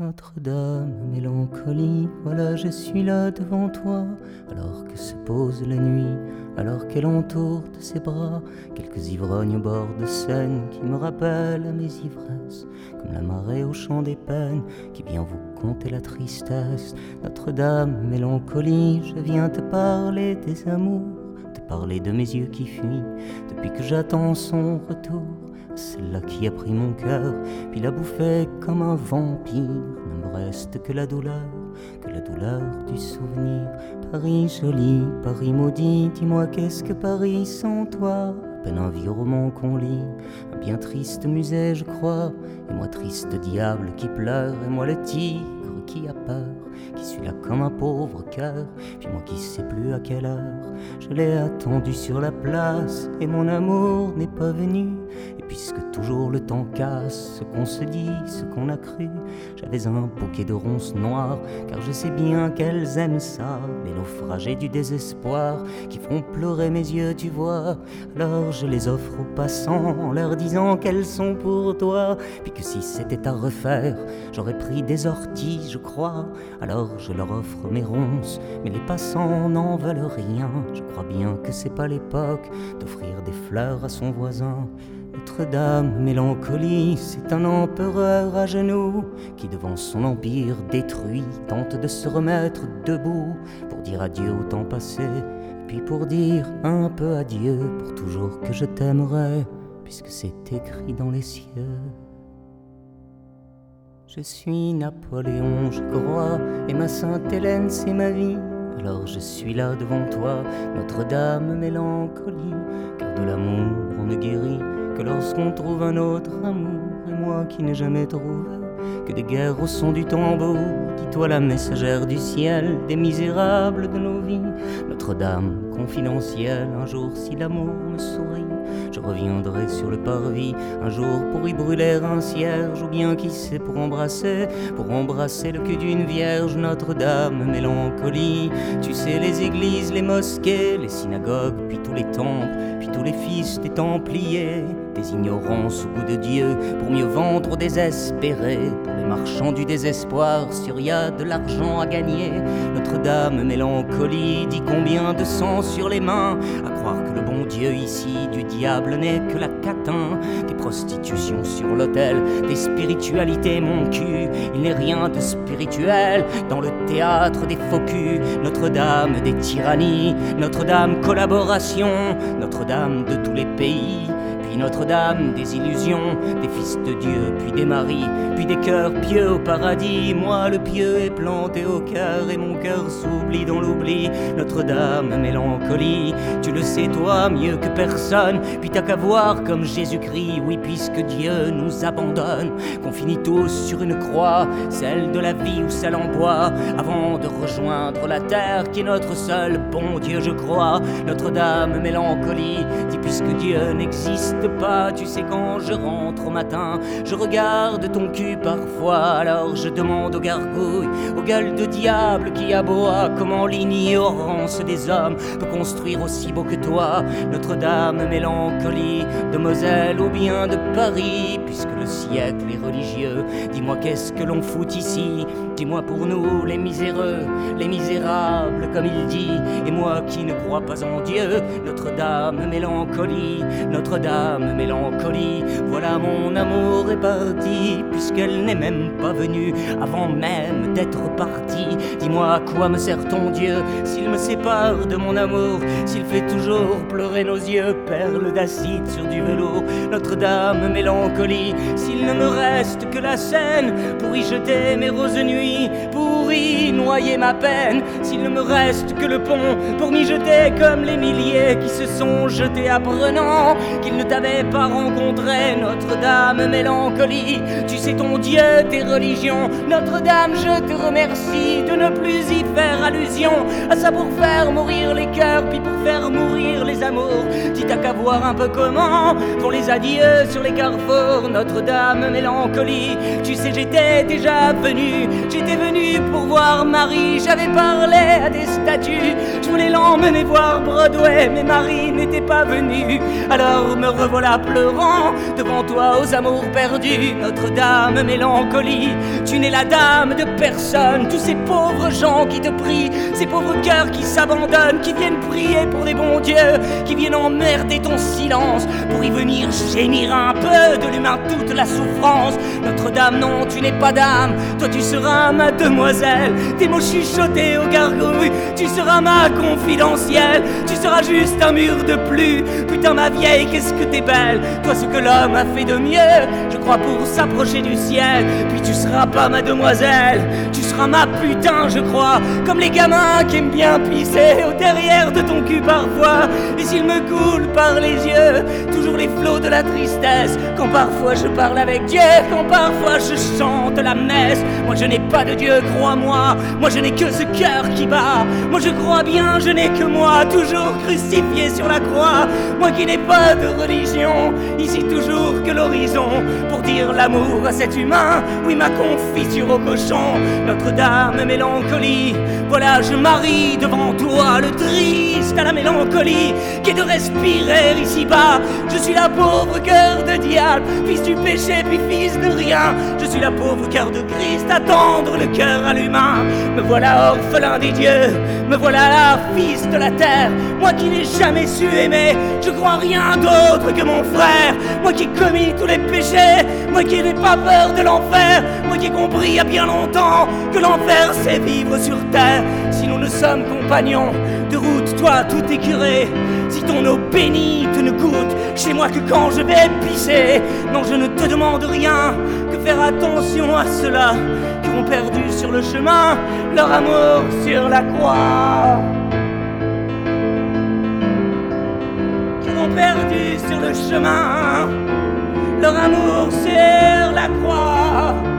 Notre-Dame, mélancolie, voilà je suis là devant toi, alors que se pose la nuit, alors qu'elle entoure de ses bras quelques ivrognes au bord de Seine qui me rappellent à mes ivresses, comme la marée au champ des peines qui vient vous conter la tristesse. Notre-Dame, mélancolie, je viens te parler des amours, te parler de mes yeux qui fuient depuis que j'attends son retour. Celle-là qui a pris mon cœur, puis l'a bouffé comme un vampire. Ne me reste que la douleur du souvenir. Paris joli, Paris maudit, dis-moi qu'est-ce que Paris sans toi? À peine un vieux roman qu'on lit, un bien triste musée je crois. Et moi triste diable qui pleure, et moi le tigre qui a peur, qui suis là comme un pauvre cœur, puis moi qui sais plus à quelle heure. Je l'ai attendu sur la place, et mon amour n'est pas venu. Et puisque toujours le temps casse ce qu'on se dit, ce qu'on a cru, j'avais un bouquet de ronces noires, car je sais bien qu'elles aiment ça, les naufragés du désespoir, qui font pleurer mes yeux, tu vois. Alors je les offre aux passants, en leur disant qu'elles sont pour toi, puis que si c'était à refaire, j'aurais pris des orties, je crois. Alors je leur offre mes ronces, mais les passants n'en veulent rien. Je crois bien que c'est pas l'époque d'offrir des fleurs à son voisin. Notre-Dame, mélancolie, c'est un empereur à genoux qui devant son empire détruit tente de se remettre debout pour dire adieu au temps passé, puis pour dire un peu adieu pour toujours que je t'aimerai, puisque c'est écrit dans les cieux. Je suis Napoléon, je crois, et ma Sainte-Hélène c'est ma vie. Alors je suis là devant toi, Notre-Dame, mélancolie, car de l'amour on ne guérit que lorsqu'on trouve un autre amour. Et moi qui n'ai jamais trouvé que des guerres au son du tambour, dis-toi la messagère du ciel, des misérables de nos vies. Notre-Dame confidentielle, un jour si l'amour me sourit, je reviendrai sur le parvis un jour pour y brûler un cierge, ou bien qui sait pour embrasser le cul d'une vierge. Notre-Dame, mélancolie, tu sais les églises, les mosquées, les synagogues, puis tous les temples, puis tous les fils des templiers, des ignorants sous goût de Dieu pour mieux vendre aux désespérés, pour les marchands du désespoir, sur y a de l'argent à gagner. Notre-Dame, mélancolie, dis combien de sang sur les mains, à croire que le bon Dieu ici du diable n'est que la catin, des prostitutions sur l'autel, des spiritualités mon cul, il n'est rien de spirituel dans le théâtre des faux culs. Notre-Dame des tyrannies, Notre-Dame collaboration, Notre-Dame de tous les pays, puis Notre-Dame des illusions, des fils de Dieu, puis des maris, puis des cœurs pieux au paradis. Moi le pieux est planté au cœur, et mon cœur s'oublie dans l'oubli. Notre-Dame, mélancolie, tu le sais toi mieux que personne, puis t'as qu'à voir comme Jésus-Christ, oui puisque Dieu nous abandonne, qu'on finit tous sur une croix, celle de la vie ou celle en bois, avant de rejoindre la terre qui est notre seul bon Dieu je crois. Notre-Dame, mélancolie, dis puisque Dieu n'existe pas, tu sais quand je rentre au matin, je regarde ton cul parfois, alors je demande aux gargouilles, aux gueules de diable qui aboient, comment l'ignorance des hommes peut construire aussi beau que toi. Notre-Dame, mélancolie, de Moselle ou bien de Paris, puisque le siècle est religieux, dis-moi qu'est-ce que l'on fout ici, dis-moi pour nous les miséreux, les misérables comme il dit, et moi qui ne crois pas en Dieu. Notre-Dame, mélancolie, Notre-Dame, mélancolie, voilà mon amour est parti, puisqu'elle n'est même pas venue avant même d'être partie. Dis-moi à quoi me sert ton Dieu s'il me sépare de mon amour, s'il fait toujours pleurer nos yeux, perles d'acide sur du velours. Notre-Dame, mélancolie, s'il ne me reste que la Seine pour y jeter mes roses nuits, pour y noyer ma peine, s'il ne me reste que le pont pour m'y jeter comme les milliers qui se sont jetés apprenant qu'ils ne t'avaient pas rencontré. Notre-Dame, mélancolie, tu sais ton Dieu, tes religions. Notre-Dame, je te remercie de ne plus y faire allusion, à ça pour faire mourir les cœurs, puis pour faire mourir les amours. Dis t'as qu'à voir un peu comment font les adieux sur les carrefours. Notre-Dame, mélancolie, tu sais j'étais déjà venu, j'étais venu pour voir Marie, j'avais parlé à des statues, je voulais l'emmener voir Broadway, mais Marie n'était pas venue. Alors me revoilà pleurant devant toi aux amours perdus, Notre-Dame, mélancolie. Tu n'es la dame de personne, tous ces pauvres gens qui te prient, ces pauvres cœurs qui s'abandonnent, qui viennent prier pour des bons dieux, qui viennent emmerder ton silence, pour y venir gémir un peu de l'humain toute la souffrance. Notre-Dame, non, tu n'es pas dame, toi tu seras ma demoiselle, tes mots chuchotés aux gargouilles, tu seras ma confidentielle, tu seras juste un mur de plus. Putain ma vieille, qu'est-ce que t'es belle, toi ce que l'homme a fait de mieux, je crois pour s'approcher du ciel. Puis tu seras pas ma demoiselle, tu seras ma putain je crois, comme les gamins qui aiment bien pisser au derrière de ton cul parfois. Et s'il me coule par les yeux toujours les flots de la tristesse, quand parfois je parle avec Dieu, quand parfois je chante la messe, moi je n'ai pas de Dieu, crois-moi, moi je n'ai que ce cœur qui bat, moi je crois bien, je n'ai que moi, toujours crucifié sur la croix, moi qui n'ai pas de religion, ici toujours que l'horizon, pour dire l'amour à cet humain, oui ma confiture au cochon. Notre-Dame, mélancolie, voilà je marie devant toi le triste à la mélancolie, qui est de respirer ici-bas. Je suis la pauvre cœur de diable, fils du péché puis fils de rien, je suis la pauvre cœur de Christ, à tendre le cœur à l'humain. Me voilà orphelin des dieux, me voilà la fils de la terre, moi qui n'ai jamais su aimer, je crois rien d'autre que mon frère, moi qui ai commis tous les péchés, moi qui n'ai pas peur de l'enfer, moi qui ai compris il y a bien longtemps que l'enfer c'est vivre sur terre. Si nous ne sommes compagnons de route, toi tout écuré, si ton eau bénite ne goûte chez moi que quand je vais pisser, non je ne te demande rien, que faire attention à ceux-là qui ont perdu sur le chemin leur amour sur la croix, qui ont perdu sur le chemin leur amour sur la croix.